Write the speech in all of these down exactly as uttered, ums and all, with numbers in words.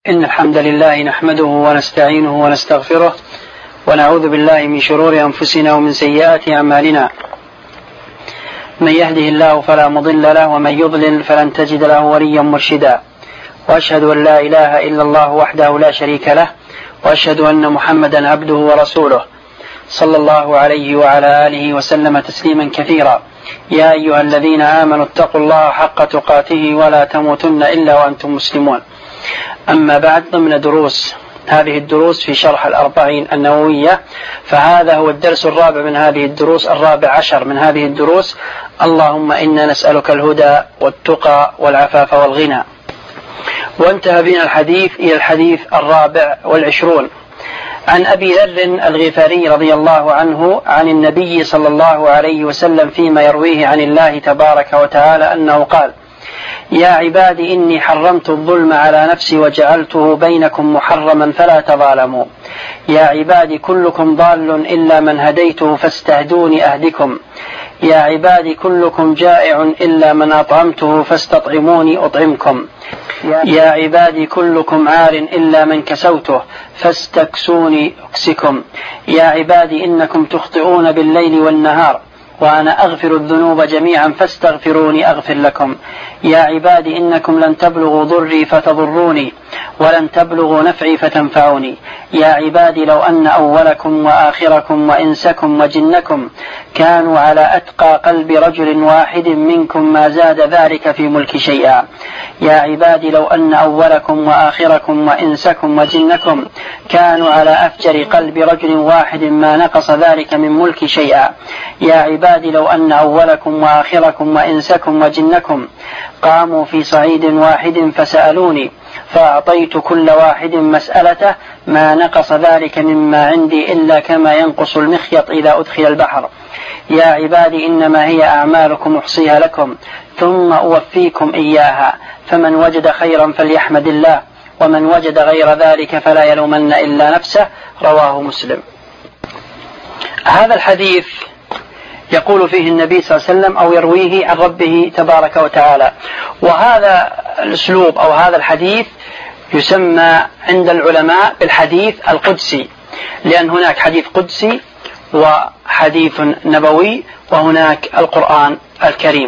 إن الحمد لله نحمده ونستعينه ونستغفره ونعوذ بالله من شرور أنفسنا ومن سيئات أعمالنا. من يهده الله فلا مضل له ومن يضلل فلن تجد له وليا مرشدا. وأشهد أن لا إله إلا الله وحده لا شريك له وأشهد أن محمدا عبده ورسوله صلى الله عليه وعلى آله وسلم تسليما كثيرا. يا أيها الذين آمنوا اتقوا الله حق تقاته ولا تموتن إلا وأنتم مسلمون. أما بعد، ضمن دروس هذه الدروس في شرح الأربعين النووية، فهذا هو الدرس الرابع من هذه الدروس الرابع عشر من هذه الدروس. اللهم إنا نسألك الهدى والتقى والعفاف والغنى. وانتهى بنا الحديث إلى الحديث الرابع والعشرون عن أبي ذر الغفاري رضي الله عنه عن النبي صلى الله عليه وسلم فيما يرويه عن الله تبارك وتعالى أنه قال: يا عبادي إني حرمت الظلم على نفسي وجعلته بينكم محرما فلا تظالموا. يا عبادي كلكم ضال إلا من هديته فاستهدوني أهدكم. يا عبادي كلكم جائع إلا من أطعمته فاستطعموني أطعمكم. يا عبادي كلكم عار إلا من كسوته فاستكسوني أكسكم. يا عبادي إنكم تخطئون بالليل والنهار وأنا أغفر الذنوب جميعا فاستغفروني أغفر لكم. يا عبادي إنكم لن تبلغوا ضري فتضروني ولن تبلغوا نفعي فتنفعوني. يا عبادي لو أن أولكم وآخركم وإنسكم وجنكم كانوا على أتقى قلب رجل واحد منكم ما زاد ذلك في ملك شيئا. يا عبادي لو أن أولكم وآخركم وإنسكم وجنكم كانوا على أفجر قلب رجل واحد ما نقص ذلك من ملك شيئا. يا عبادي لو أن أولكم وآخركم وإنسكم وجنكم قاموا في صعيد واحد فسألوني فأعطيت كل واحد مسألته ما نقص ذلك مما عندي إلا كما ينقص المخيط إذا أدخل البحر. يا عبادي إنما هي أعمالكم أحصيها لكم ثم أوفيكم إياها، فمن وجد خيرا فليحمد الله ومن وجد غير ذلك فلا يلومن إلا نفسه. رواه مسلم. هذا الحديث يقول فيه النبي صلى الله عليه وسلم أو يرويه عن ربه تبارك وتعالى، وهذا الأسلوب أو هذا الحديث يسمى عند العلماء بالحديث القدسي، لأن هناك حديث قدسي وحديث نبوي وهناك القرآن الكريم.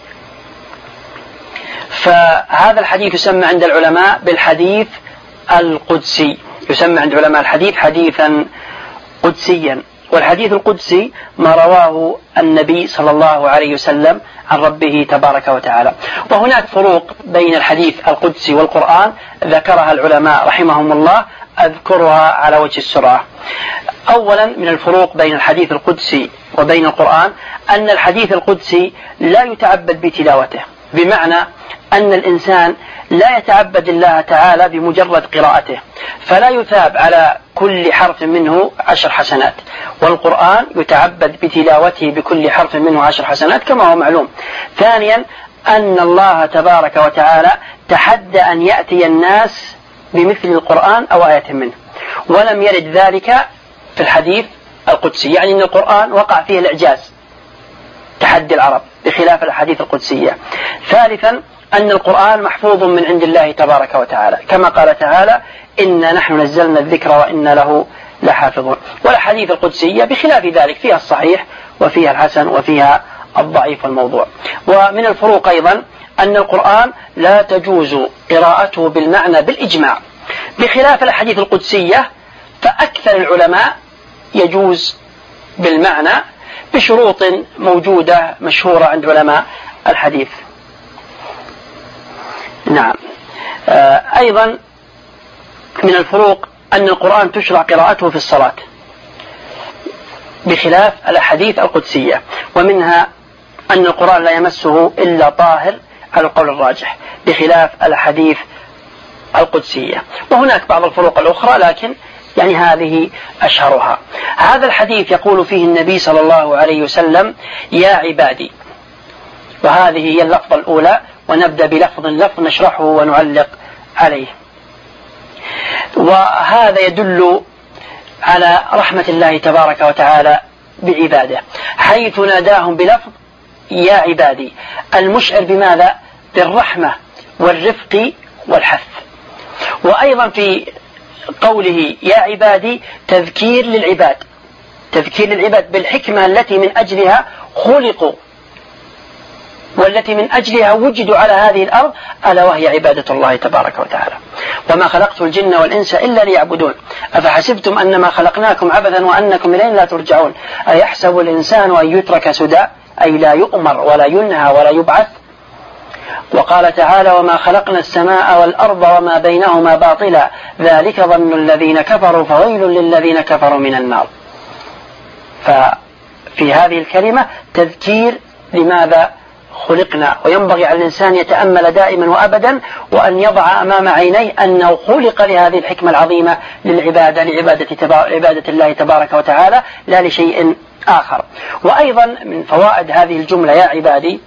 فهذا الحديث يسمى عند العلماء بالحديث القدسي، يسمى عند علماء الحديث حديثا قدسيا. والحديث القدسي ما رواه النبي صلى الله عليه وسلم عن ربه تبارك وتعالى. وهناك فروق بين الحديث القدسي والقرآن ذكرها العلماء رحمهم الله، أذكرها على وجه السرعة. أولا من الفروق بين الحديث القدسي وبين القرآن أن الحديث القدسي لا يتعبد بتلاوته، بمعنى أن الإنسان لا يتعبد الله تعالى بمجرد قراءته، فلا يثاب على كل حرف منه عشر حسنات، والقرآن يتعبد بتلاوته بكل حرف منه عشر حسنات كما هو معلوم. ثانيا أن الله تبارك وتعالى تحدى أن يأتي الناس بمثل القرآن أو آية منه، ولم يرد ذلك في الحديث القدسي، يعني أن القرآن وقع فيه الإعجاز تحدي العرب بخلاف الحديث القدسية. ثالثا أن القرآن محفوظ من عند الله تبارك وتعالى، كما قال تعالى: إنا نحن نزلنا الذكر وإنا له لحافظون. والحديث القدسية بخلاف ذلك فيها الصحيح وفيها الحسن وفيها الضعيف والموضوع. ومن الفروق أيضا أن القرآن لا تجوز قراءته بالمعنى بالإجماع، بخلاف الحديث القدسية فأكثر العلماء يجوز بالمعنى بشروط موجودة مشهورة عند علماء الحديث. نعم. أيضا من الفروق أن القرآن تشرع قراءته في الصلاة بخلاف الأحاديث القدسية، ومنها أن القرآن لا يمسه إلا طاهر على القول الراجح بخلاف الأحاديث القدسية. وهناك بعض الفروق الأخرى لكن يعني هذه أشهرها. هذا الحديث يقول فيه النبي صلى الله عليه وسلم: يا عبادي، وهذه هي اللفظة الأولى، ونبدأ بلفظ لفظ نشرحه ونعلق عليه. وهذا يدل على رحمة الله تبارك وتعالى بعباده، حيث ناداهم بلفظ يا عبادي، المشعر بماذا؟ بالرحمة والرفق والحث. وأيضا في قوله يا عبادي تذكير للعباد، تذكير للعباد بالحكمة التي من أجلها خلقوا والتي من أجلها وجدوا على هذه الأرض، ألا وهي عبادة الله تبارك وتعالى. وما خلقت الجن والإنس إلا ليعبدون أفحسبتم أنما خلقناكم عبثا وأنكم إلينا لا ترجعون أيحسب الإنسان أن يترك سدى أي لا يؤمر ولا ينهى ولا يبعث. وقال تعالى وما خلقنا السماء والأرض وما بينهما باطلا ذلك ظن الذين كفروا فويل للذين كفروا من النار. ففي هذه الكلمة تذكير لماذا خلقنا، وينبغي على الإنسان يتأمل دائما وأبدا وأن يضع أمام عينيه أنه خلق لهذه الحكمة العظيمة للعبادة لعبادة عبادة الله تبارك وتعالى لا لشيء آخر. وأيضا من فوائد هذه الجملة يا عبادي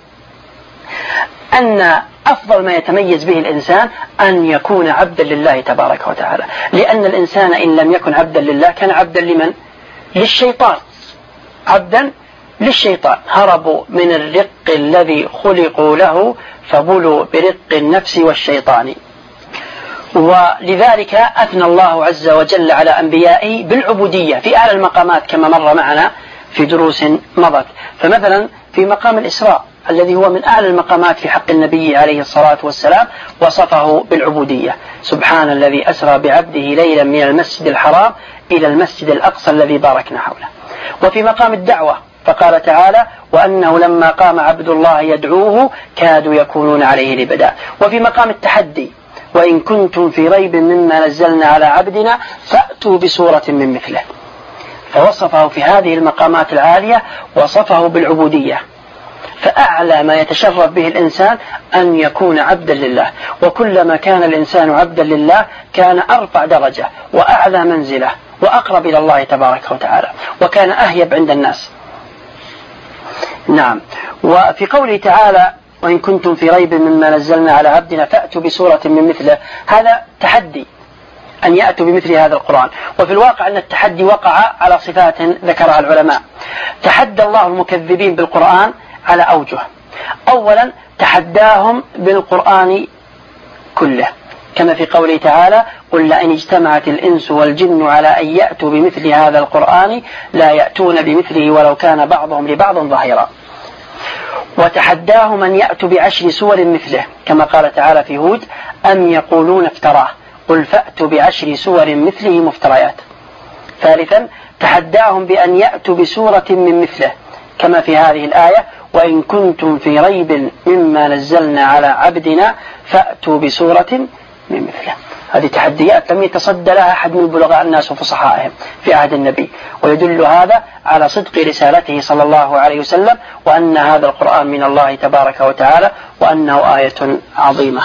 أن أفضل ما يتميز به الإنسان أن يكون عبدا لله تبارك وتعالى، لأن الإنسان إن لم يكن عبدا لله كان عبدا لمن؟ للشيطان، عبدا للشيطان. هربوا من الرق الذي خلقوا له فبلوا برق النفس والشيطان. ولذلك أثنى الله عز وجل على أنبيائه بالعبودية في أعلى المقامات كما مر معنا في دروس مضت. فمثلا في مقام الإسراء الذي هو من أعلى المقامات في حق النبي عليه الصلاة والسلام وصفه بالعبودية، سبحان الذي أسرى بعبده ليلا من المسجد الحرام إلى المسجد الأقصى الذي باركنا حوله. وفي مقام الدعوة فقال تعالى وأنه لما قام عبد الله يدعوه كادوا يكونون عليه لبدا. وفي مقام التحدي وإن كنتم في ريب مما نزلنا على عبدنا فأتوا بسورة من مثله. فوصفه في هذه المقامات العالية وصفه بالعبودية. فأعلى ما يتشرف به الإنسان أن يكون عبدا لله، وكلما كان الإنسان عبدا لله كان أرفع درجة وأعلى منزلة وأقرب إلى الله تبارك وتعالى وكان أهيب عند الناس. نعم. وفي قوله تعالى وإن كنتم في ريب مما نزلنا على عبدنا فأتوا بسورة من مثله، هذا تحدي أن يأتوا بمثل هذا القرآن. وفي الواقع أن التحدي وقع على صفات ذكرها العلماء. تحدى الله المكذبين بالقرآن على أوجه. أولا تحداهم بالقرآن كله كما في قوله تعالى قل لئن اجتمعت الإنس والجن على أن يأتوا بمثل هذا القرآن لا يأتون بمثله ولو كان بعضهم لبعض ظهيرا. وتحداهم أن يأتوا بعشر سور مثله كما قال تعالى في هود أم يقولون افتراه قل فأتوا بعشر سور مثله مفتريات. ثالثا تحداهم بأن يأتوا بسورة من مثله كما في هذه الآية وإن كنتم في ريب مما نزلنا على عبدنا فأتوا بسورة من مثله. هذه تحديات لم يتصدى لها أحد من بلغاء الناس وفصحائهم في عهد النبي، ويدل هذا على صدق رسالته صلى الله عليه وسلم وأن هذا القرآن من الله تبارك وتعالى وأنه آية عظيمة.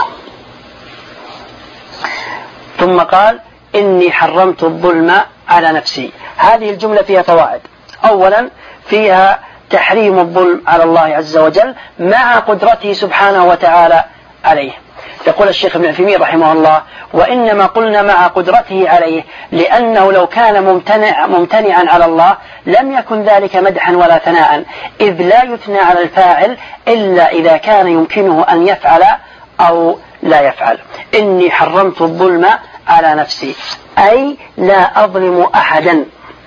ثم قال إني حرمت الظلم على نفسي. هذه الجملة فيها فوائد. أولا فيها تحريم الظلم على الله عز وجل مع قدرته سبحانه وتعالى عليه. يقول الشيخ ابن عثيمين رحمه الله وإنما قلنا مع قدرته عليه لأنه لو كان ممتنع ممتنعا على الله لم يكن ذلك مدحا ولا ثناء، إذ لا يثنى على الفاعل إلا إذا كان يمكنه أن يفعل أو لا يفعل. إني حرمت الظلم على نفسي أي لا أظلم أحدا.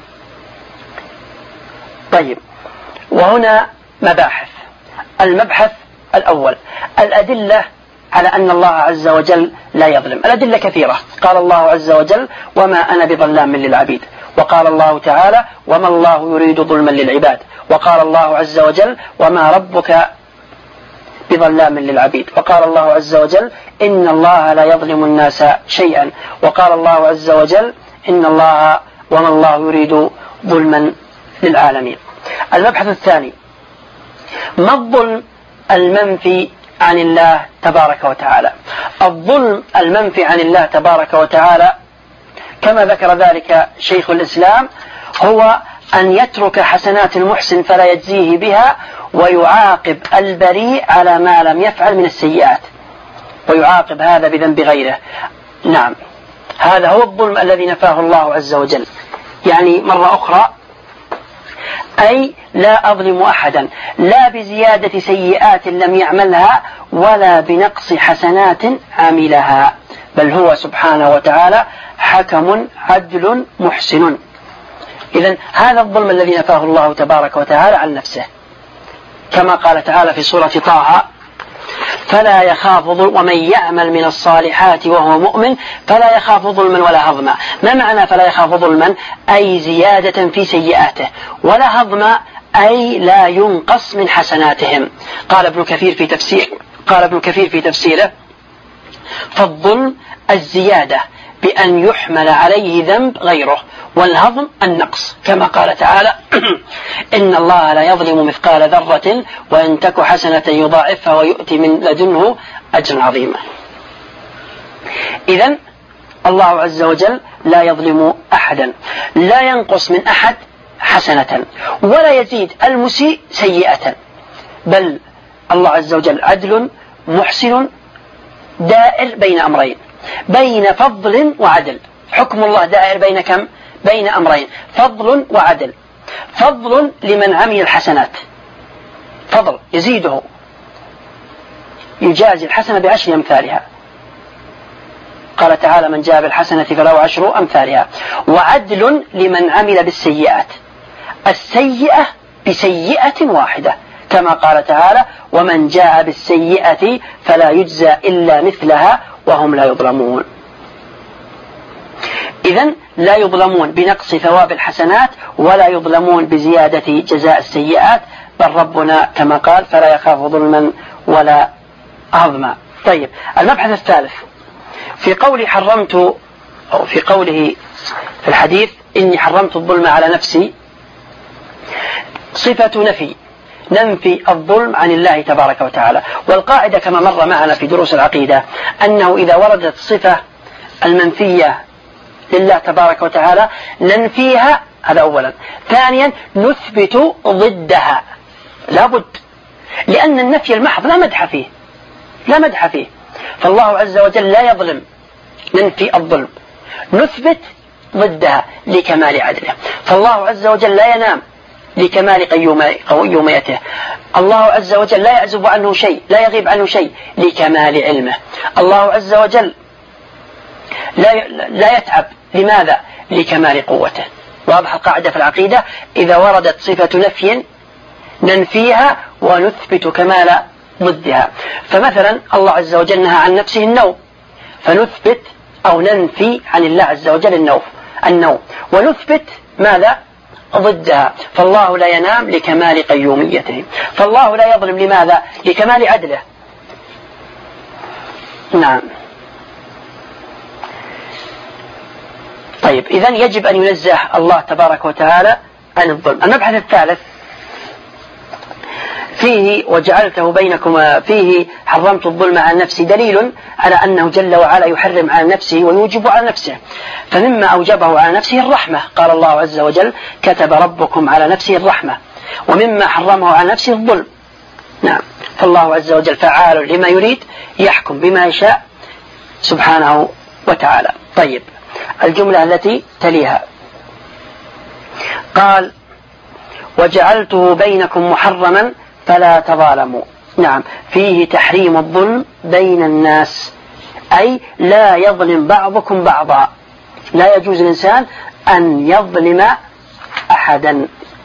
طيب، وهنا مباحث. المبحث الأول الأدلة على أن الله عز وجل لا يظلم. الأدلة كثيرة. قال الله عز وجل وما أنا بظلام للعبيد، وقال الله تعالى وما الله يريد ظلما للعباد، وقال الله عز وجل وما ربك بظلام للعبيد، وقال الله عز وجل إن الله لا يظلم الناس شيئا، وقال الله عز وجل إن الله وما الله يريد ظلما للعالمين. المبحث الثاني ما الظلم المنفي عن الله تبارك وتعالى. الظلم المنفي عن الله تبارك وتعالى كما ذكر ذلك شيخ الإسلام هو أن يترك حسنات المحسن فلا يجزيه بها ويعاقب البريء على ما لم يفعل من السيئات، ويعاقب هذا بذنب غيره. نعم، هذا هو الظلم الذي نفاه الله عز وجل. يعني مرة أخرى أي لا أظلم أحدا لا بزيادة سيئات لم يعملها ولا بنقص حسنات عملها. بل هو سبحانه وتعالى حكم عدل محسن. إذن هذا الظلم الذي نفاه الله تبارك وتعالى عن نفسه، كما قال تعالى في سورة طه: فلا يخاف ظلم ومن يعمل من الصالحات وهو مؤمن فلا يخاف ظلما ولا هضما. ما معنى فلا يخاف ظلما؟ أي زيادة في سيئاته، ولا هضما أي لا ينقص من حسناتهم. قال ابن كثير في تفسير قال ابن كثير في تفسيره: فالظلم الزيادة بأن يحمل عليه ذنب غيره، والهضم النقص، كما قال تعالى: إن الله لا يظلم مثقال ذرة وإن تك حسنة يضاعفها ويؤتي من لدنه أجرا عظيما. إذن الله عز وجل لا يظلم أحدا، لا ينقص من أحد حسنة ولا يزيد المسيء سيئة، بل الله عز وجل عدل محسن دائر بين أمرين، بين فضل وعدل. حكم الله دائر بين كم؟ بين أمرين، فضل وعدل. فضل لمن عمل الحسنات، فضل يزيده، يجازي الحسنة بعشر أمثالها، قال تعالى: من جاء بالحسنة فله عشر أمثالها. وعدل لمن عمل بالسيئات، السيئة بسيئة واحدة، كما قال تعالى: ومن جاء بالسيئة فلا يجزى إلا مثلها وهم لا يظلمون. إذن لا يظلمون بنقص ثواب الحسنات ولا يظلمون بزيادة جزاء السيئات، بل ربنا كما قال: فلا يخاف ظلما ولا هضما. طيب، المبحث الثالث في قول حرمت، أو في قوله في الحديث: إني حرمت الظلم على نفسي، صفة نفي، ننفي الظلم عن الله تبارك وتعالى. والقاعدة كما مر معنا في دروس العقيدة أنه إذا وردت صفة المنفية لله تبارك وتعالى ننفيها، هذا أولا. ثانيا نثبت ضدها، لابد، لأن النفي المحض لا مدح فيه، لا مدح فيه. فالله عز وجل لا يظلم، ننفي الظلم، نثبت ضدها لكمال عدله. فالله عز وجل لا ينام لكمال قيوميته. الله عز وجل لا يعزب عنه شيء، لا يغيب عنه شيء لكمال علمه. الله عز وجل لا لا يتعب، لماذا؟ لكمال قوته. واضح القاعدة في العقيدة: إذا وردت صفة نفي ننفيها ونثبت كمال ضدها. فمثلا الله عز وجل نهى عن نفسه النوم، فنثبت أو ننفي عن الله عز وجل النوم النوم ونثبت ماذا؟ ضدها. فالله لا ينام لكمال قيوميته. فالله لا يظلم، لماذا؟ لكمال عدله. نعم. طيب، إذن يجب أن ينزه الله تبارك وتعالى عن الظلم. المبحث الثالث فيه: وجعلته بينكما، فيه حرمت الظلم عن نفسي، دليل على أنه جل وعلا يحرم على نفسه ويوجب على نفسه. فمما أوجبه على نفسه الرحمة، قال الله عز وجل: كتب ربكم على نفسه الرحمة. ومما حرمه على نفسه الظلم. نعم. فالله عز وجل فعال لما يريد، يحكم بما يشاء سبحانه وتعالى. طيب، الجملة التي تليها قال: وجعلته بينكم محرما فلا تظالموا. نعم، فيه تحريم الظلم بين الناس، أي لا يظلم بعضكم بعضا، لا يجوز الإنسان أن يظلم أحدا.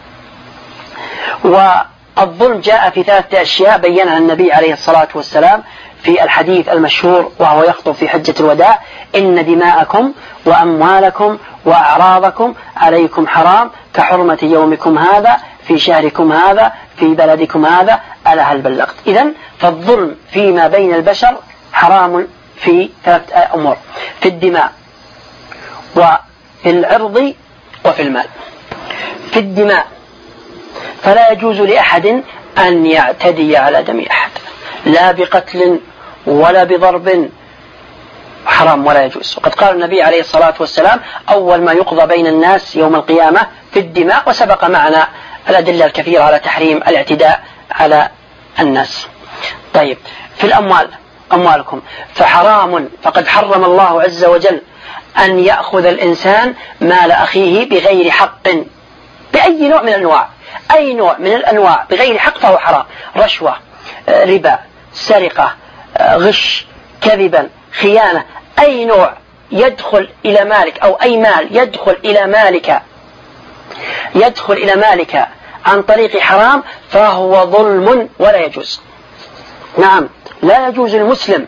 والظلم جاء في ثلاثة أشياء بيّنها النبي عليه الصلاة والسلام في الحديث المشهور وهو يخطب في حجة الوداع: إن دماءكم وأموالكم وأعراضكم عليكم حرام كحرمة يومكم هذا في شهركم هذا في بلدكم هذا، ألا هل بلغت؟ إذن فالظلم فيما بين البشر حرام في ثلاثة أمور: في الدماء وفي العرض وفي المال. في الدماء فلا يجوز لأحد أن يعتدي على دم أحد، لا بقتل ولا بضرب، حرام ولا يجوز. وقد قال النبي عليه الصلاة والسلام: أول ما يقضى بين الناس يوم القيامة في الدماء. وسبق معنا الأدلة الكثيرة على تحريم الاعتداء على الناس. طيب، في الأموال، أموالكم فحرام، فقد حرم الله عز وجل أن يأخذ الإنسان مال أخيه بغير حق، بأي نوع من الأنواع، أي نوع من الأنواع بغير حق فهو حرام. رشوة، ربا، سرقة، غش، كذبا، خيانة، أي نوع يدخل إلى مالك أو أي مال يدخل إلى مالك يدخل إلى مالك عن طريق حرام فهو ظلم ولا يجوز. نعم، لا يجوز المسلم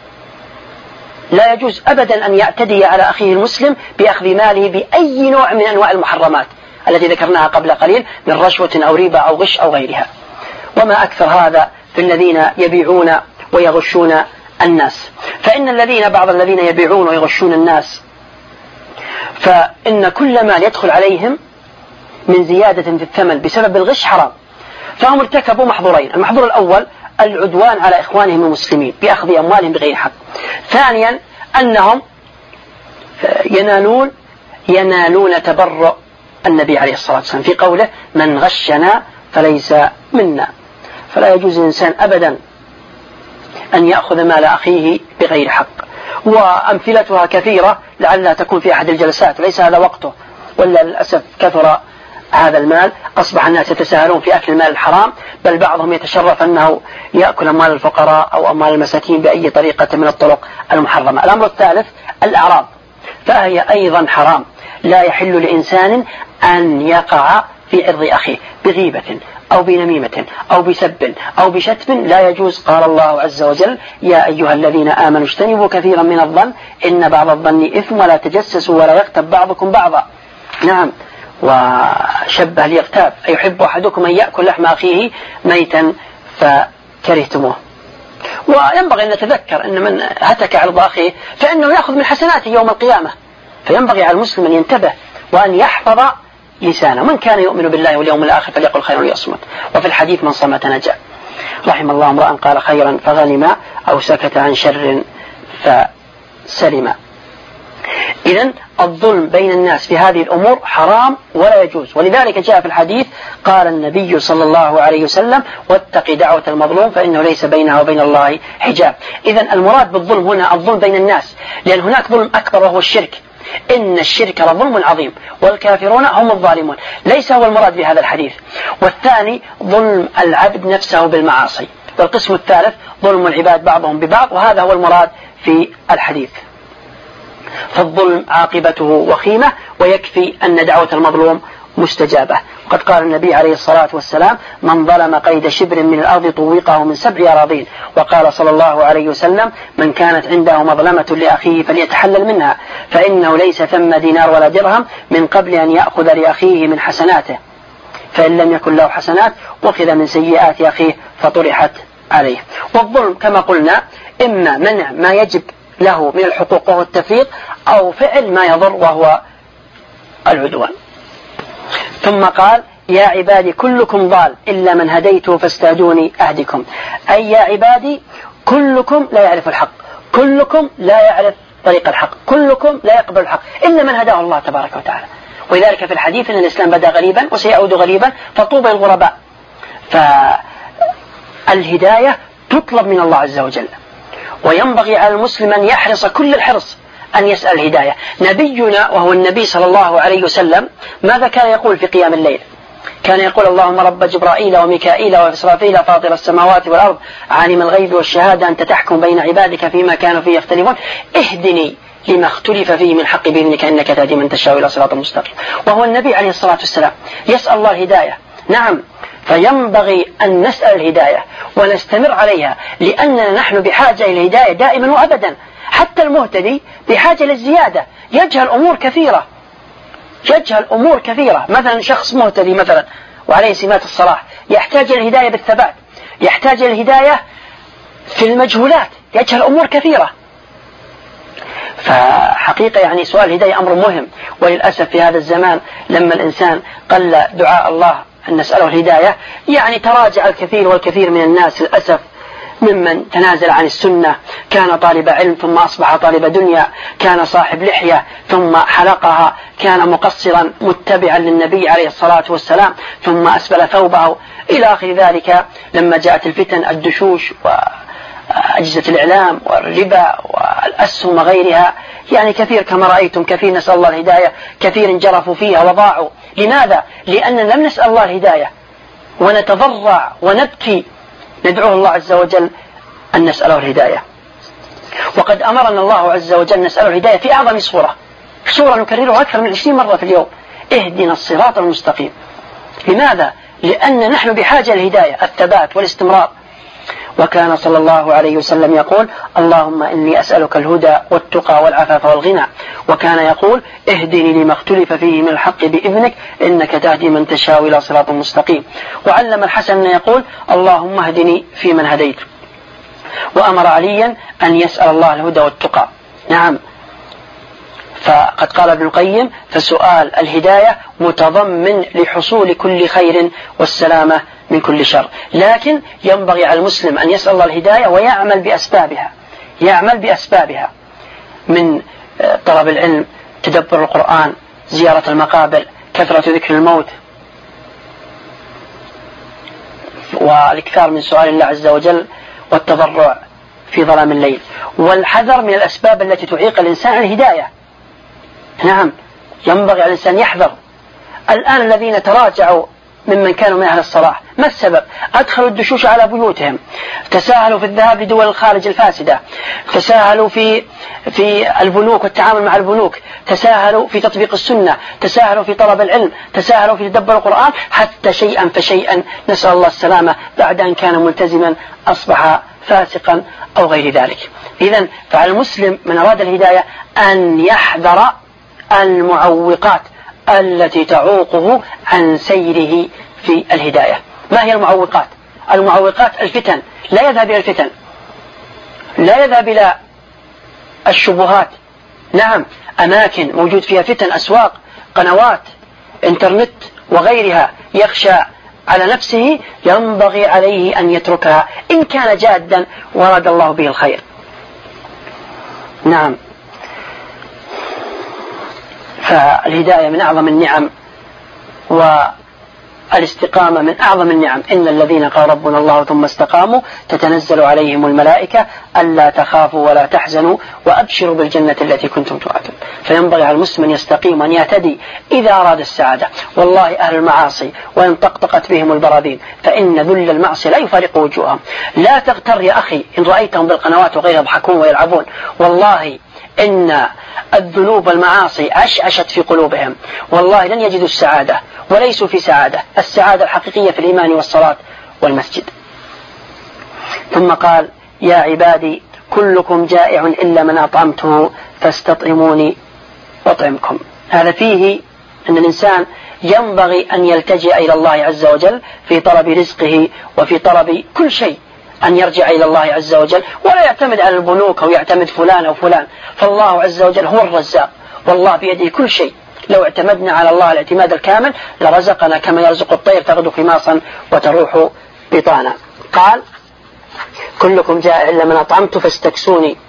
لا يجوز أبدا أن يعتدي على أخيه المسلم بأخذ ماله بأي نوع من أنواع المحرمات التي ذكرناها قبل قليل من رشوة أو ربا أو غش أو غيرها. وما أكثر هذا في الذين يبيعون ويغشون الناس. فإن الذين بعض الذين يبيعون ويغشون الناس فإن كل ما يدخل عليهم من زيادة في الثمن بسبب الغش حرام، فهم ارتكبوا محظورين. المحظور الأول العدوان على إخوانهم المسلمين بأخذ أموالهم بغير حق. ثانيا أنهم ينالون ينالون تبرؤ النبي عليه الصلاة والسلام في قوله من غشنا فليس منا. فلا يجوز للإنسان أبدا أن يأخذ مال أخيه بغير حق. وأمثلتها كثيرة لعلها تكون في أحد الجلسات، ليس هذا وقته، ولا للأسف كثر هذا المال، أصبح الناس يتساهلون في أكل المال الحرام، بل بعضهم يتشرف أنه يأكل أموال الفقراء أو أموال المساكين بأي طريقة من الطرق المحرمة. الأمر الثالث الأعراض، فهي أيضا حرام. لا يحل لإنسان أن يقع في عرض أخيه بغيبة أو بنميمة أو بسب أو بشتم، لا يجوز. قال الله عز وجل يا أيها الذين آمنوا اجتنبوا كثيرا من الظن إن بعض الظن إثم ولا تجسسوا ولا يغتب بعضكم بعضا. نعم، وشبه اليغتاب أيحب أحدكم أن يأكل لحم أخيه ميتا فكرهتموه. وينبغي أن نتذكر أن من هتك عرض أخيه فإنه يأخذ من حسناته يوم القيامة، فينبغي على المسلم أن ينتبه وأن يحفظ لسانه. من كان يؤمن بالله واليوم الآخر فليقل خيرا ليصمت. وفي الحديث من صمت نجا. رحم الله امرأ قال خيرا فغنم أو سكت عن شر فسلم. إذن الظلم بين الناس في هذه الأمور حرام ولا يجوز. ولذلك جاء في الحديث قال النبي صلى الله عليه وسلم واتق دعوة المظلوم فإنه ليس بينها وبين الله حجاب. إذن المراد بالظلم هنا الظلم بين الناس، لأن هناك ظلم أكبر وهو الشرك، إن الشرك لظلم عظيم والكافرون هم الظالمون، ليس هو المراد بهذا الحديث. والثاني ظلم العبد نفسه بالمعاصي. والقسم الثالث ظلم العباد بعضهم ببعض، وهذا هو المراد في الحديث. فالظلم عاقبته وخيمة، ويكفي أن دعوة المظلوم مستجابة. وقد قال النبي عليه الصلاة والسلام من ظلم قيد شبر من الأرض طوقه من سبع أراضين. وقال صلى الله عليه وسلم من كانت عنده مظلمة لأخيه فليتحلل منها فإنه ليس ثم دينار ولا درهم من قبل أن يأخذ لأخيه من حسناته، فإن لم يكن له حسنات أخذ من سيئات أخيه فطرحت عليه. والظلم كما قلنا إما منع ما يجب له من الحقوق وهو التفريط، أو فعل ما يضر وهو العدوان. ثم قال يا عبادي كلكم ضال إلا من هديته فاستهدوني أهدكم. أي يا عبادي كلكم لا يعرف الحق، كلكم لا يعرف طريق الحق، كلكم لا يقبل الحق إلا من هداه الله تبارك وتعالى. ولذلك في الحديث أن الإسلام بدأ غريبا وسيعود غريبا فطوبى الغرباء. فالهداية تطلب من الله عز وجل، وينبغي على المسلم أن يحرص كل الحرص أن يسأل الهداية. نبينا وهو النبي صلى الله عليه وسلم ماذا كان يقول في قيام الليل؟ كان يقول اللهم رب جبرائيل وميكائيل وإسرافيل فاطر السماوات والأرض عالم الغيب والشهادة أنت تحكم بين عبادك فيما كانوا فيه يختلفون اهدني لما اختلف فيه من حق بإذنك إنك تهدي من تشاء إلى صراط مستقيم. وهو النبي عليه الصلاة والسلام يسأل الله الهداية. نعم، فينبغي أن نسأل الهداية ونستمر عليها، لأننا نحن بحاجة إلى الهداية دائما وأبدا. حتى المهتدي بحاجة للزيادة، يجهل أمور كثيرة يجهل أمور كثيرة مثلا شخص مهتدي مثلا وعليه سمات الصلاح يحتاج إلى الهداية بالثبات، يحتاج إلى الهداية في المجهولات، يجهل أمور كثيرة. فحقيقة يعني سؤال الهداية أمر مهم. وللأسف في هذا الزمان لما الإنسان قل دعاء الله أن نسأله الهداية يعني تراجع الكثير والكثير من الناس للأسف، ممن تنازل عن السنة، كان طالب علم ثم أصبح طالب دنيا، كان صاحب لحية ثم حلقها، كان مقصرا متبعا للنبي عليه الصلاة والسلام ثم أسبل ثوبه إلى آخر ذلك. لما جاءت الفتن الدشوش وأجهزة الإعلام والربا والأسهم وغيرها يعني كثير كما رأيتم، كثير نسأل الله الهداية، كثير انجرفوا فيها وضاعوا. لماذا؟ لأننا لم نسأل الله الهداية ونتضرع ونبكي ندعوه الله عز وجل أن نسأله الهداية. وقد أمرنا الله عز وجل نسأل الهداية في أعظم صورة، صورة نكررها أكثر من عشرين مرة في اليوم: اهدنا الصراط المستقيم. لماذا؟ لأن نحن بحاجة للهداية، الثبات والاستمرار. وكان صلى الله عليه وسلم يقول: اللهم إني أسألك الهدى والتقى والعفاف والغنى. وكان يقول: اهدني لما اختلف فيه من الحق بإذنك إنك تهدي من تشاء إلى صراط مستقيم. وعلم الحسن أن يقول: اللهم اهدني فيمن هديت. وأمر عليا أن يسأل الله الهدى والتقى. نعم، فقد قال ابن القيم: فسؤال الهداية متضمن لحصول كل خير والسلامة من كل شر. لكن ينبغي على المسلم أن يسأل الله الهداية ويعمل بأسبابها، يعمل بأسبابها من طلب العلم، تدبر القرآن، زيارة المقابر، كثرة ذكر الموت، والإكثار من سؤال الله عز وجل، والتضرع في ظلام الليل، والحذر من الأسباب التي تعيق الإنسان عن الهداية. نعم، ينبغي على الإنسان يحذر. الآن الذين تراجعوا ممن كانوا من أهل الصلاح، ما السبب؟ أدخلوا الدشوش على بيوتهم، تساهلوا في الذهاب لدول الخارج الفاسدة، تساهلوا في في البنوك والتعامل مع البنوك، تساهلوا في تطبيق السنة، تساهلوا في طلب العلم، تساهلوا في تدبر القرآن، حتى شيئا فشيئا نسأل الله السلامة بعد أن كان ملتزما أصبح فاسقا أو غير ذلك. إذن فعلى المسلم من أراد الهداية أن يحذر المعوقات التي تعوقه عن سيره في الهداية. ما هي المعوقات؟ المعوقات الفتن، لا يذهب إلى الفتن، لا يذهب إلى الشبهات. نعم، أماكن موجود فيها فتن، أسواق، قنوات، إنترنت وغيرها، يخشى على نفسه، ينبغي عليه أن يتركها إن كان جادا ورد الله به الخير. نعم، فالهداية من أعظم النعم، والاستقامة من أعظم النعم. إن الذين قالوا ربنا الله ثم استقاموا تتنزل عليهم الملائكة ألا تخافوا ولا تحزنوا وأبشروا بالجنة التي كنتم توعدون. فينبغي على المسلم أن يستقيم وأن يهتدي إذا أراد السعادة. والله أهل المعاصي وإن طقطقت بهم البراذين فإن ذل المعصية لا يفارق وجوههم. لا تغتر يا أخي إن رأيتهم بالقنوات وغيرها يضحكون ويلعبون، والله إن الذنوب والمعاصي عشعشت في قلوبهم، والله لن يجدوا السعادة وليسوا في سعادة. السعادة الحقيقية في الإيمان والصلاة والمسجد. ثم قال: يا عبادي كلكم جائع إلا من أطعمته فاستطعموني أطعمكم. هذا فيه أن الإنسان ينبغي أن يلتجئ إلى الله عز وجل في طلب رزقه وفي طلب كل شيء، أن يرجع إلى الله عز وجل ولا يعتمد على البنوك أو يعتمد فلان أو فلان. فالله عز وجل هو الرزاق، والله بيده كل شيء. لو اعتمدنا على الله الاعتماد الكامل لرزقنا كما يرزق الطير تغدو خماصا وتروح بطانا. قال: كلكم جائع إلا من أطعمت فاستكسوني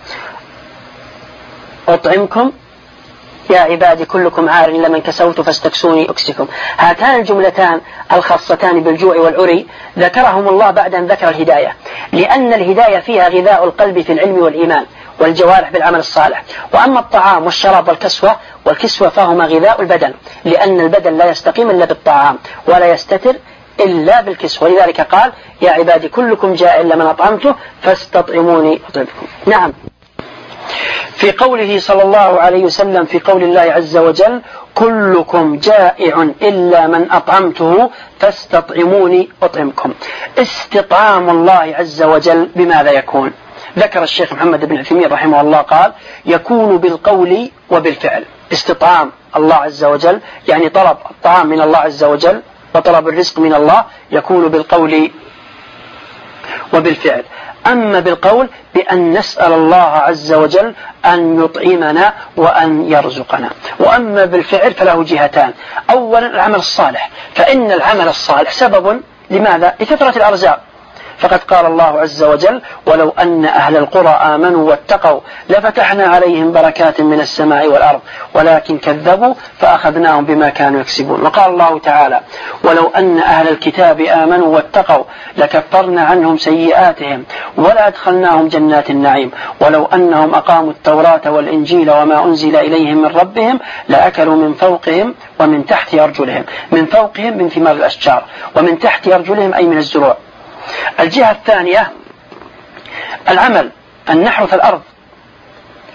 أطعمكم، يا عبادي كلكم عار إلا من كسوت فاستكسوني أكسكم. هاتان الجملتان الخاصتان بالجوع والعري ذكرهم الله بعد أن ذكر الهداية، لأن الهداية فيها غذاء القلب في العلم والإيمان، والجوارح بالعمل الصالح. وأما الطعام والشراب والكسوة والكسوة فهما غذاء البدن، لأن البدن لا يستقيم إلا بالطعام ولا يستتر إلا بالكسوة. ولذلك قال: يا عبادي كلكم جائع إلا من أطعمته فاستطعموني أطعمكم. نعم، في قوله صلى الله عليه وسلم في قول الله عز وجل: كلكم جائع إلا من أطعمته فاستطعموني أطعمكم. استطعام الله عز وجل بماذا يكون؟ ذكر الشيخ محمد بن عثيمين رحمه الله قال: يكون بالقول وبالفعل. استطعام الله عز وجل يعني طلب الطعام من الله عز وجل وطلب الرزق من الله يكون بالقول وبالفعل. أما بالقول بأن نسأل الله عز وجل أن يطعمنا وأن يرزقنا. وأما بالفعل فله جهتان: أولا العمل الصالح، فإن العمل الصالح سبب لماذا؟ لكثرة الأرزاق. فقد قال الله عز وجل: ولو أن أهل القرى آمنوا واتقوا لفتحنا عليهم بركات من السماء والأرض ولكن كذبوا فأخذناهم بما كانوا يكسبون. وقال الله تعالى: ولو أن أهل الكتاب آمنوا واتقوا لكفرنا عنهم سيئاتهم ولأدخلناهم جنات النعيم ولو أنهم أقاموا التوراة والإنجيل وما أنزل إليهم من ربهم لأكلوا من فوقهم ومن تحت أرجلهم. من فوقهم من ثمار الأشجار، ومن تحت أرجلهم أي من الزروع. الجهة الثانية العمل، أن نحرث الأرض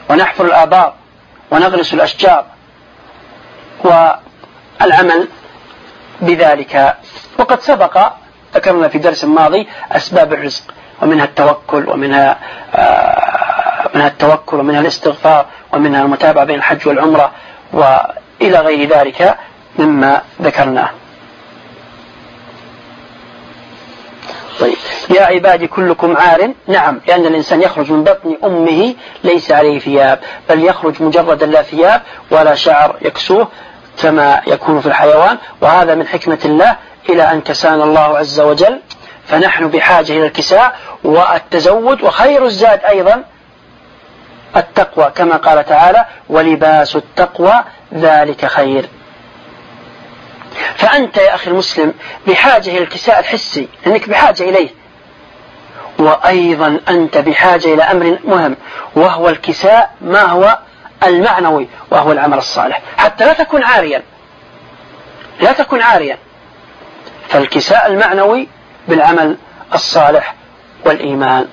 ونحفر الآبار ونغرس الأشجار والعمل بذلك. وقد سبق ذكرنا في درس ماضي أسباب الرزق، ومنها التوكل ومنها آه منها التوكل ومنها الاستغفار ومنها المتابعة بين الحج والعمرة وإلى غير ذلك مما ذكرناه. طيب، يا عبادي كلكم عار. نعم، لأن الإنسان يخرج من بطن أمه ليس عليه ثياب، بل يخرج مجرد لا ثياب ولا شعر يكسوه كما يكون في الحيوان، وهذا من حكمة الله إلى أن كسانا الله عز وجل، فنحن بحاجة إلى الكساء والتزود، وخير الزاد أيضا التقوى كما قال تعالى: ولباس التقوى ذلك خير. فأنت يا أخي المسلم بحاجة إلى الكساء الحسي، أنك بحاجة إليه، وأيضا أنت بحاجة إلى أمر مهم، وهو الكساء ما هو المعنوي، وهو العمل الصالح، حتى لا تكون عاريا لا تكون عاريا فالكساء المعنوي بالعمل الصالح والإيمان.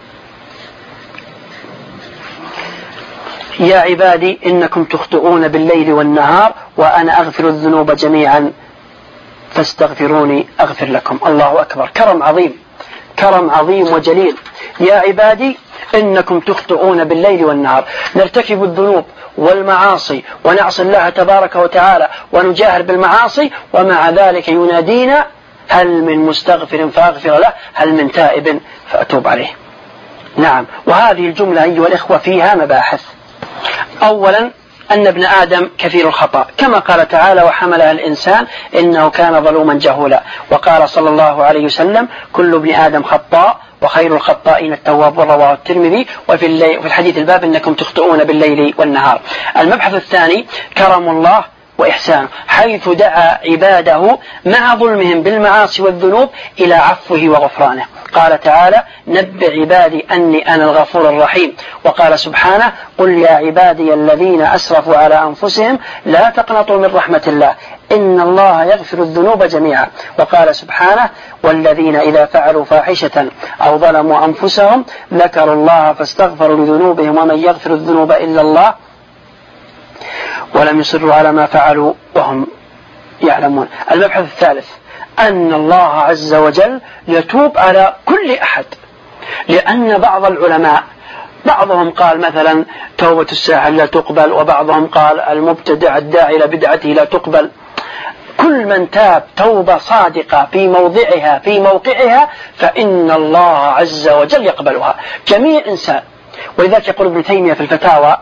يا عبادي إنكم تخطئون بالليل والنهار وأنا أغفر الذنوب جميعا فاستغفروني أغفر لكم. الله أكبر، كرم عظيم، كرم عظيم وجليل. يا عبادي إنكم تخطئون بالليل والنهار، نرتكب الذنوب والمعاصي ونعصي الله تبارك وتعالى ونجاهر بالمعاصي، ومع ذلك ينادينا: هل من مستغفر فأغفر له، هل من تائب فأتوب عليه. نعم، وهذه الجملة أيها الإخوة فيها مباحث. أولا أن ابن آدم كثير الخطأ، كما قال تعالى: وحملها الإنسان إنه كان ظلوما جهولا. وقال صلى الله عليه وسلم: كل ابن آدم خطاء وخير الخطائين التواب، رواه الترمذي. وفي الحديث الباب: إنكم تخطئون بالليل والنهار. المبحث الثاني كرم الله وإحسانه، حيث دعا عباده مع ظلمهم بالمعاصي والذنوب إلى عفوه وغفرانه. قال تعالى: نبئ عبادي أني أنا الغفور الرحيم. وقال سبحانه: قل يا عبادي الذين أسرفوا على أنفسهم لا تقنطوا من رحمة الله إن الله يغفر الذنوب جميعا. وقال سبحانه: والذين إذا فعلوا فاحشة أو ظلموا أنفسهم ذكروا الله فاستغفروا لذنوبهم ومن يغفر الذنوب إلا الله ولم يصروا على ما فعلوا وهم يعلمون. المبحث الثالث أن الله عز وجل يتوب على كل أحد، لأن بعض العلماء بعضهم قال مثلا توبة الساحر لا تقبل، وبعضهم قال المبتدع الداعي إلى بدعته لا تقبل. كل من تاب توبة صادقة في موضعها في موقعها فإن الله عز وجل يقبلها. جميع إنسان، ولذلك يقول ابن تيمية في الفتاوى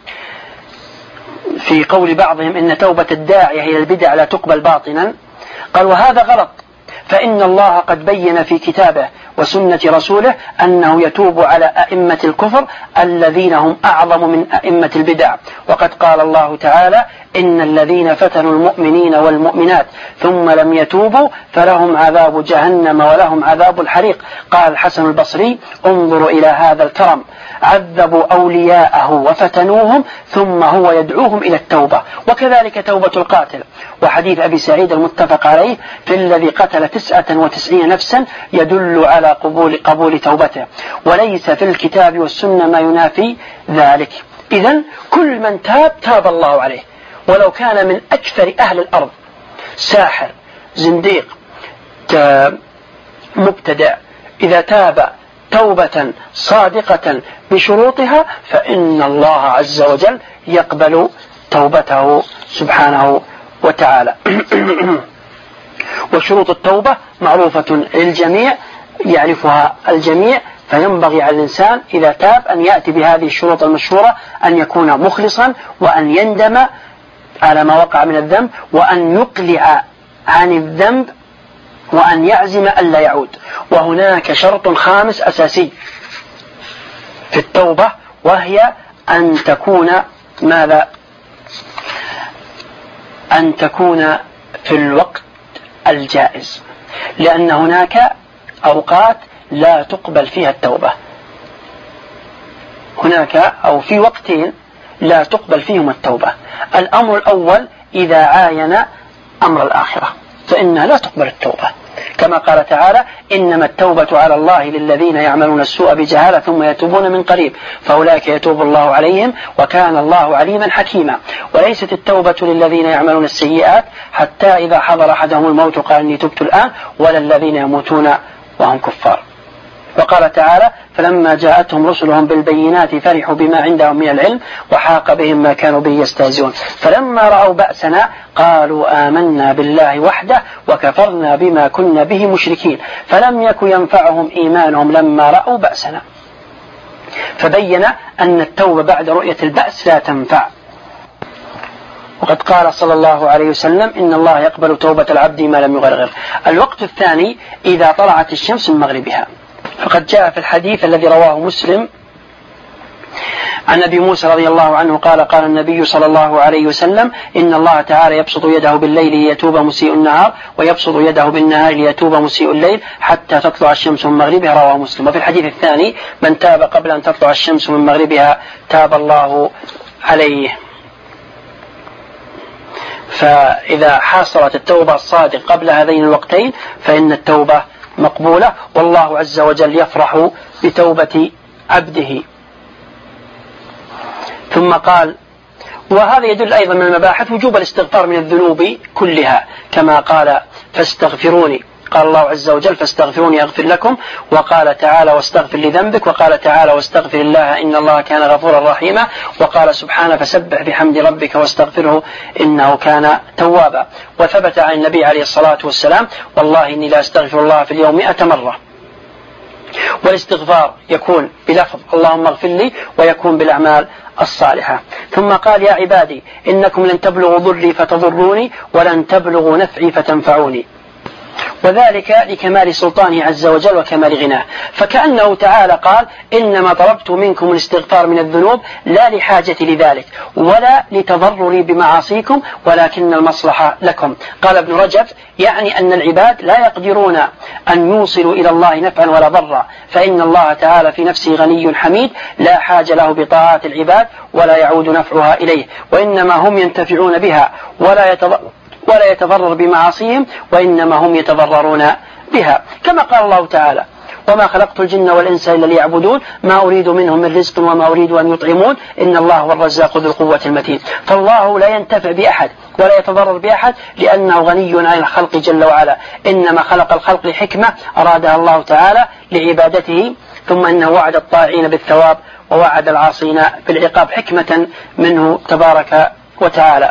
في قول بعضهم إن توبة الداعية إلى البدع لا تقبل باطنا، قال: وهذا غلط، فإن الله قد بين في كتابه وسنة رسوله أنه يتوب على أئمة الكفر الذين هم أعظم من أئمة البدع. وقد قال الله تعالى: إن الذين فتنوا المؤمنين والمؤمنات ثم لم يتوبوا فلهم عذاب جهنم ولهم عذاب الحريق. قال الحسن البصري: انظروا إلى هذا الكرم، عذبوا أولياءه وفتنوهم ثم هو يدعوهم إلى التوبة. وكذلك توبة القاتل. وحديث أبي سعيد المتفق عليه في الذي قتل تسعة وتسعين نفسا يدل على قبول, قبول توبته، وليس في الكتاب والسنة ما ينافي ذلك. إذن كل من تاب تاب الله عليه، ولو كان من أكثر أهل الأرض، ساحر، زنديق، مبتدع، إذا تاب توبة صادقة بشروطها فإن الله عز وجل يقبل توبته سبحانه وتعالى. وشروط التوبة معروفة للجميع، يعرفها الجميع، فينبغي على الإنسان إذا تاب أن يأتي بهذه الشروط المشهورة: أن يكون مخلصا، وأن يندم على ما وقع من الذنب، وأن يقلع عن الذنب، وأن يعزم ألا يعود. وهناك شرط خامس أساسي في التوبة، وهي أن تكون ماذا؟ أن تكون في الوقت الجائز، لأن هناك أوقات لا تقبل فيها التوبة. هناك أو في وقتين لا تقبل فيهم التوبة. الأمر الأول إذا عاين أمر الآخرة فإنها لا تقبل التوبة، كما قال تعالى: إنما التوبة على الله للذين يعملون السوء بجهالة ثم يتوبون من قريب فأولئك يتوب الله عليهم وكان الله عليما حكيما. وليست التوبة للذين يعملون السيئات حتى إذا حضر أحدهم الموت قال إني تبت الآن، ولا الذين يموتون وهم كفار. وقال تعالى: فلما جاءتهم رسلهم بالبينات فرحوا بما عندهم من العلم وحاق بهم ما كانوا به يستهزئون فلما رأوا بأسنا قالوا آمنا بالله وحده وكفرنا بما كنا به مشركين فلم يك ينفعهم إيمانهم لما رأوا بأسنا. فبين أن التوبة بعد رؤية البأس لا تنفع. وقد قال صلى الله عليه وسلم: إن الله يقبل توبة العبد ما لم يغرغر. الوقت الثاني إذا طلعت الشمس من مغربها. فقد جاء في الحديث الذي رواه مسلم عن أبي موسى رضي الله عنه قال: قال النبي صلى الله عليه وسلم: إن الله تعالى يبسط يده بالليل ليتوب مسيء النهار ويبسط يده بالنهار ليتوب مسيء الليل حتى تطلع الشمس من مغربها، رواه مسلم. وفي الحديث الثاني: من تاب قبل أن تطلع الشمس من مغربها تاب الله عليه. فإذا حاصلت التوبة الصادق قبل هذين الوقتين فإن التوبة مقبولة، والله عز وجل يفرح بتوبة عبده. ثم قال: وهذا يدل أيضا من المباحث وجوب الاستغفار من الذنوب كلها، كما قال: فاستغفروني، قال الله عز وجل: فاستغفروني أغفر لكم، وقال تعالى: واستغفر لذنبك، وقال تعالى: واستغفر الله إن الله كان غفورا رحيما، وقال سبحانه: فسبح بحمد ربك واستغفره إنه كان توابا. وثبت عن النبي عليه الصلاة والسلام: والله إني لا أستغفر الله في اليوم مئة مرة. والاستغفار يكون بلفظ اللهم اغفر لي، ويكون بالأعمال الصالحة. ثم قال: يا عبادي إنكم لن تبلغوا ضري فتضروني ولن تبلغوا نفعي فتنفعوني، وذلك لكمال سلطانه عز وجل وكمال غناه. فكأنه تعالى قال: إنما طلبت منكم الاستغفار من الذنوب لا لحاجة لذلك ولا لتضرري بمعاصيكم ولكن المصلحة لكم. قال ابن رجب: يعني أن العباد لا يقدرون أن يوصلوا إلى الله نفعا ولا ضرا، فإن الله تعالى في نفسه غني حميد لا حاجة له بطاعات العباد ولا يعود نفعها إليه، وإنما هم ينتفعون بها ولا يتضرر ولا يتضرر بمعاصيهم، وإنما هم يتضررون بها. كما قال الله تعالى: وما خلقت الجن والإنس إلا ليعبدون ما أريد منهم من رزق وما أريد أن يطعمون إن الله هو الرزاق ذو القوة المتين. فالله لا ينتفع بأحد ولا يتضرر بأحد لأنه غني عن الخلق جل وعلا، إنما خلق الخلق لحكمة أرادها الله تعالى لعبادته، ثم إنه وعد الطاعين بالثواب ووعد العاصين بالعقاب حكمة منه تبارك وتعالى.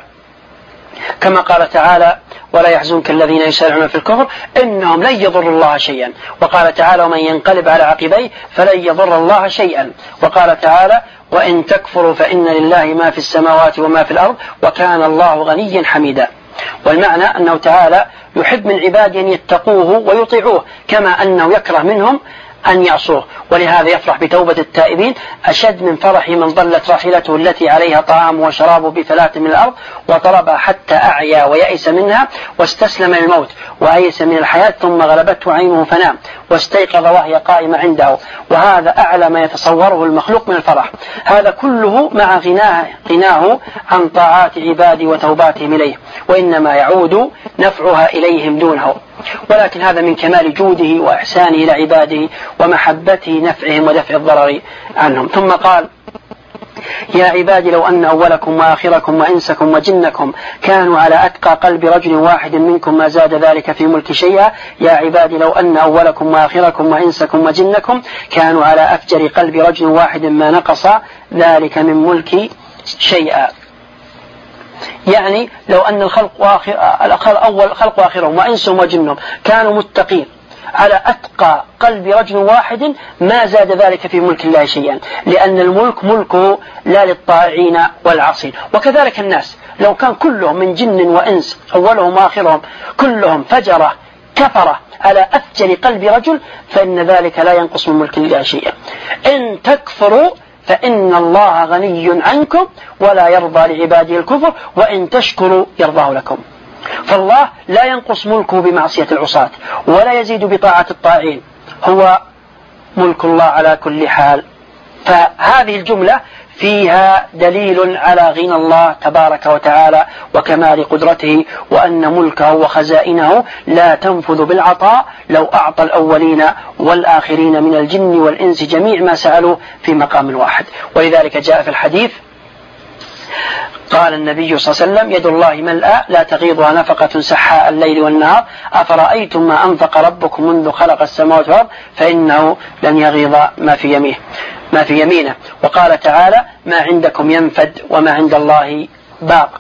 كما قال تعالى: ولا يحزنك الذين يسارعون في الكفر إنهم لن يضروا الله شيئا، وقال تعالى: ومن ينقلب على عقبيه فلن يضر الله شيئا، وقال تعالى: وإن تكفروا فإن لله ما في السماوات وما في الأرض وكان الله غنيا حميدا. والمعنى أنه تعالى يحب من عباده أن يتقوه ويطيعوه، كما أنه يكره منهم أن يعصوه، ولهذا يفرح بتوبة التائبين أشد من فرح من ضلت راحلته التي عليها طعام وشراب بثلاث من الأرض وطلبها حتى أعيا ويأس منها واستسلم للموت وأيس من الحياة ثم غلبته عينه فنام واستيقظ وهي قائمة عنده، وهذا أعلى ما يتصوره المخلوق من الفرح. هذا كله مع غناه, غناه عن طاعات عباده وتوباتهم إليه، وإنما يعود نفعها إليهم دونه. ولكن هذا من كمال جوده وإحسانه إلى عباده ومحبته نفعهم ودفع الضرر عنهم. ثم قال: يا عبادي لو أن أولكم وآخركم وإنسكم وجنكم كانوا على أتقى قلب رجل واحد منكم ما زاد ذلك في ملك شيئا. يا عبادي لو أن أولكم وآخركم وإنسكم وجنكم كانوا على أفجر قلب رجل واحد ما نقص ذلك من ملك شيئا. يعني لو أن الخلق وآخر أول خلق وآخرهم وإنسهم وجنهم كانوا متقين على أتقى قلب رجل واحد ما زاد ذلك في ملك الله شيئا، لأن الملك ملكه لا للطائعين والعاصين. وكذلك الناس لو كان كلهم من جن وإنس أولهم وآخرهم كلهم فجرة كفرة على أفجر قلب رجل فإن ذلك لا ينقص من ملك الله شيئا. إن تكفروا فإن الله غني عنكم ولا يرضى لعباده الكفر وإن تشكروا يرضاه لكم. فالله لا ينقص ملكه بمعصية العصاة ولا يزيد بطاعة الطاعين، هو ملك الله على كل حال. فهذه الجملة فيها دليل على غنى الله تبارك وتعالى وكمال قدرته، وأن ملكه وخزائنه لا تنفذ بالعطاء لو أعطى الأولين والآخرين من الجن والإنس جميع ما سألوا في مقام واحد. ولذلك جاء في الحديث قال النبي صلى الله عليه وسلم: يد الله ملأى لا تغيضها نفقة سحاء الليل والنهار، أفرأيتم ما أنفق ربكم منذ خلق السماوات والأرض فإنه لن يغيض ما في يمينه ما في يمينه. وقال تعالى: ما عندكم ينفد وما عند الله باق.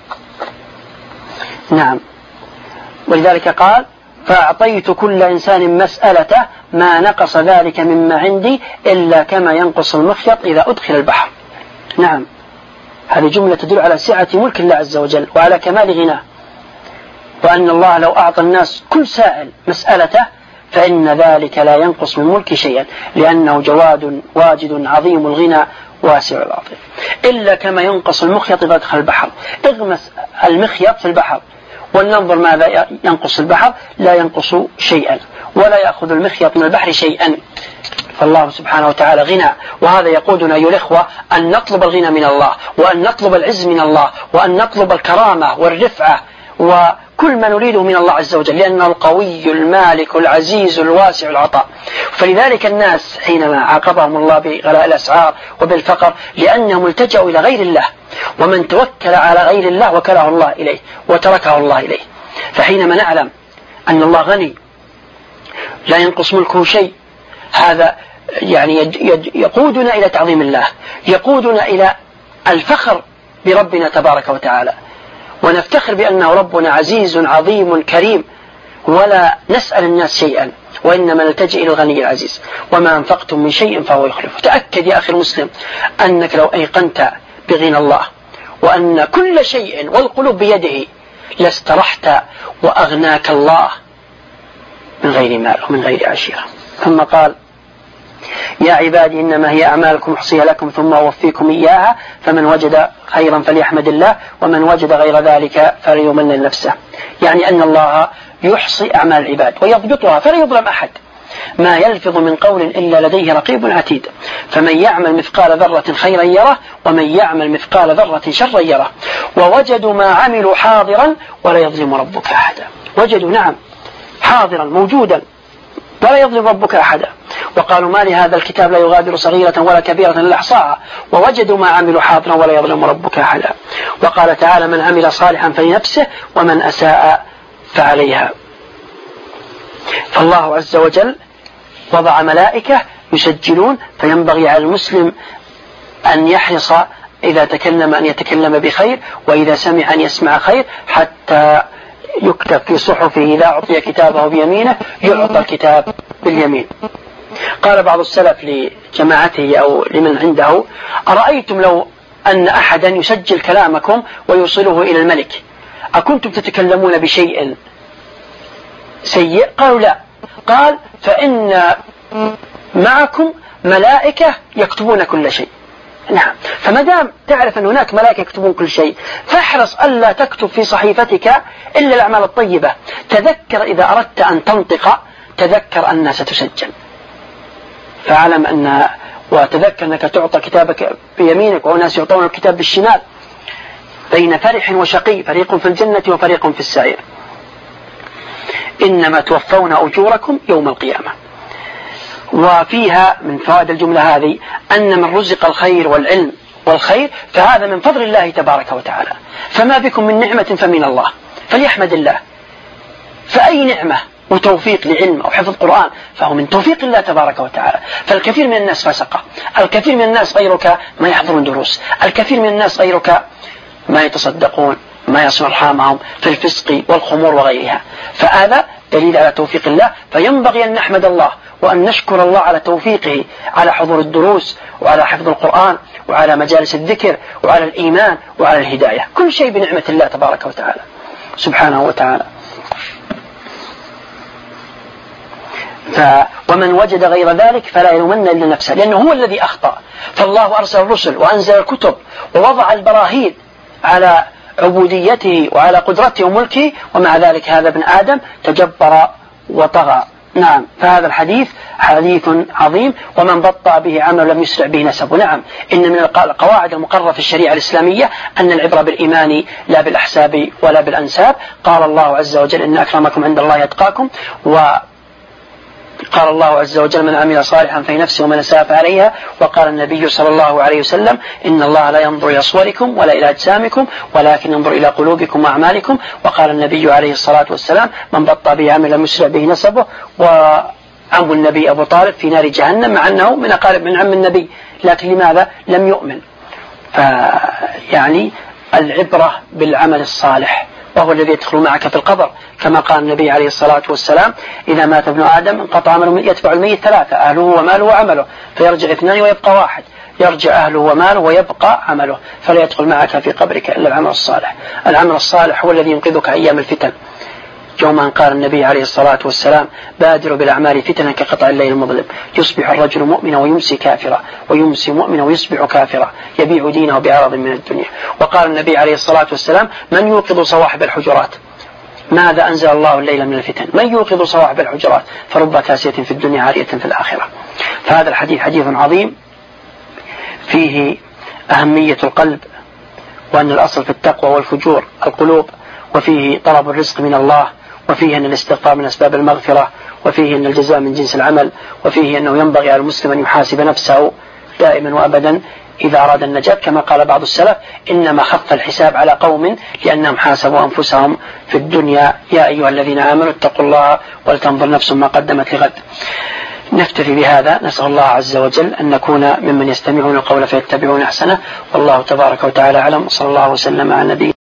نعم. ولذلك قال: فأعطيت كل إنسان مسألته ما نقص ذلك مما عندي إلا كما ينقص المخيط إذا أدخل البحر. نعم، هذه جملة تدل على سعة ملك الله عز وجل وعلى كمال غناه، وأن الله لو أعطى الناس كل سائل مسألته فإن ذلك لا ينقص من ملك شيئا، لأنه جواد واجد عظيم الغنى واسع العطاء. إلا كما ينقص المخيط إذا دخل البحر. اغمس المخيط في البحر ولننظر ماذا ينقص البحر، لا ينقص شيئا، ولا يأخذ المخيط من البحر شيئا. فالله سبحانه وتعالى غنى، وهذا يقودنا أيها الإخوة أن نطلب الغنى من الله، وأن نطلب العز من الله، وأن نطلب الكرامة والرفعة وكل ما نريده من الله عز وجل، لأنه القوي المالك العزيز الواسع العطاء. فلذلك الناس حينما عاقبهم الله بغلاء الأسعار وبالفقر لأنهم التجأوا إلى غير الله، ومن توكل على غير الله وكله الله إليه وتركه الله إليه. فحينما نعلم أن الله غني لا ينقص ملكه شيء، هذا يعني يقودنا إلى تعظيم الله، يقودنا إلى الفخر بربنا تبارك وتعالى، ونفتخر بأنه ربنا عزيز عظيم كريم، ولا نسأل الناس شيئا، وإنما نلتجئ إلى الغني العزيز. وما أنفقتم من شيء فهو يخلفه. تأكد يا أخي المسلم أنك لو أيقنت بغنى الله وأن كل شيء والقلوب بيده لاسترحت وأغناك الله من غير مال ومن غير عشيرة. ثم قال: يا عبادي إنما هي أعمالكم أحصيها لكم ثم أوفيكم إياها، فمن وجد خيرا فليحمد الله ومن وجد غير ذلك فليمن نفسه. يعني أن الله يحصي أعمال العباد ويضبطها فلا يظلم أحد، ما يلفظ من قول إلا لديه رقيب عتيد. فمن يعمل مثقال ذرة خيرا يره ومن يعمل مثقال ذرة شرا يره. ووجدوا ما عملوا حاضرا ولا يظلم ربك أحدا. وجدوا نعم حاضرا موجودا ولا يظلم ربك أحدا. وقالوا: ما لهذا الكتاب لا يغادر صغيرة ولا كبيرة إلا أحصاها ووجدوا ما عملوا حاضرا ولا يظلم ربك أحدا. وقال تعالى: من عمل صالحا فلنفسه ومن أساء فعليها. فالله عز وجل وضع ملائكة يسجلون، فينبغي على المسلم أن يحرص إذا تكلم أن يتكلم بخير، وإذا سمع أن يسمع خير، حتى يكتب في صحفه إذا أعطي كتابه بيمينه يعطى الكتاب باليمين. قال بعض السلف لجماعته أو لمن عنده: أرأيتم لو أن أحدا يسجل كلامكم ويوصله إلى الملك أكنتم تتكلمون بشيء سيء؟ قالوا: لا. قال: فإن معكم ملائكة يكتبون كل شيء. نعم. فمدام تعرف أن هناك ملائكة يكتبون كل شيء، فاحرص ألا تكتب في صحيفتك إلا الأعمال الطيبة. تذكر إذا أردت أن تنطق تذكر أنها ستسجل، فاعلم أن وتذكر أنك تعطى كتابك بيمينك وناس يعطون الكتاب بالشمال، بين فرح وشقي، فريق في الجنة وفريق في السعير. إنما توفون أجوركم يوم القيامة. وفيها من فوائد الجملة هذه أن من رزق الخير والعلم والخير فهذا من فضل الله تبارك وتعالى، فما بكم من نعمة فمن الله فليحمد الله. فأي نعمة وتوفيق لعلم أو حفظ قرآن فهو من توفيق الله تبارك وتعالى. فالكثير من الناس فسقة، الكثير من الناس غيرك ما يحضرون دروس، الكثير من الناس غيرك ما يتصدقون، ما يصل أرحامهم في الفسق والخمور وغيرها. فهذا دليل على توفيق الله، فينبغي أن نحمد الله وأن نشكر الله على توفيقه، على حضور الدروس وعلى حفظ القرآن وعلى مجالس الذكر وعلى الإيمان وعلى الهداية. كل شيء بنعمة الله تبارك وتعالى سبحانه وتعالى. ف ومن وجد غير ذلك فلا يلومن إلا نفسه، لأنه هو الذي أخطأ. فالله أرسل الرسل وأنزل الكتب ووضع البراهين على عبوديته وعلى قدرته وملكه، ومع ذلك هذا ابن آدم تجبر وطغى. نعم، فهذا الحديث حديث عظيم، ومن بطأ به عمل لم يسرع به نسبه. نعم، إن من القواعد المقررة في الشريعة الإسلامية أن العبرة بالإيمان لا بالأحساب ولا بالأنساب. قال الله عز وجل: إن أكرمكم عند الله يتقاكم. وقال الله عز وجل: من عمل صالحا فلنفسه ومن أساء فعليها. وقال النبي صلى الله عليه وسلم: إن الله لا ينظر إلى صوركم ولا إلى أجسامكم ولكن ينظر إلى قلوبكم وأعمالكم. وقال النبي عليه الصلاة والسلام: من بطأ به عمل لم يسرع به نسبه. وعم النبي أبو طالب في نار جهنم مع أنه من أقارب من عم النبي، لكن لماذا لم يؤمن؟ فيعني العبرة بالعمل الصالح، وهو الذي يدخل معك في القبر، كما قال النبي عليه الصلاة والسلام: إذا مات ابن آدم انقطع عمله، يتبع الميت ثلاثة: أهله وماله وعمله، فيرجع اثنان ويبقى واحد، يرجع أهله وماله ويبقى عمله، فلا يدخل معك في قبرك إلا العمل الصالح. العمل الصالح هو الذي ينقذك أيام الفتن، يوم أن قال النبي عليه الصلاة والسلام: بادروا بالأعمال فتنا كقطع الليل المظلم، يصبح الرجل مؤمنا ويمسي كافرا، ويمسي مؤمنا ويصبح كافرا، يبيع دينه بعرض من الدنيا. وقال النبي عليه الصلاة والسلام: من يوقظ صواحب الحجرات؟ ماذا أنزل الله الليل من الفتن؟ من يوقظ صواحب الحجرات؟ فرب كاسية في الدنيا عارية في الآخرة. فهذا الحديث حديث عظيم فيه أهمية القلب، وأن الأصل في التقوى والفجور القلوب، وفيه طلب الرزق من الله، وفيه أن الاستغفار من أسباب المغفرة، وفيه أن الجزاء من جنس العمل، وفيه أنه ينبغي على المسلم أن يحاسب نفسه دائما وأبدا إذا أراد النجاة، كما قال بعض السلف: إنما خف الحساب على قوم لأنهم حاسبوا أنفسهم في الدنيا. يا أيها الذين آمنوا اتقوا الله ولتنظر نفس ما قدمت لغد. نكتفي بهذا، نسأل الله عز وجل أن نكون ممن يستمعون القول فيتبعون أحسنه، والله تبارك وتعالى أعلم، وصلى الله وسلم على نبينا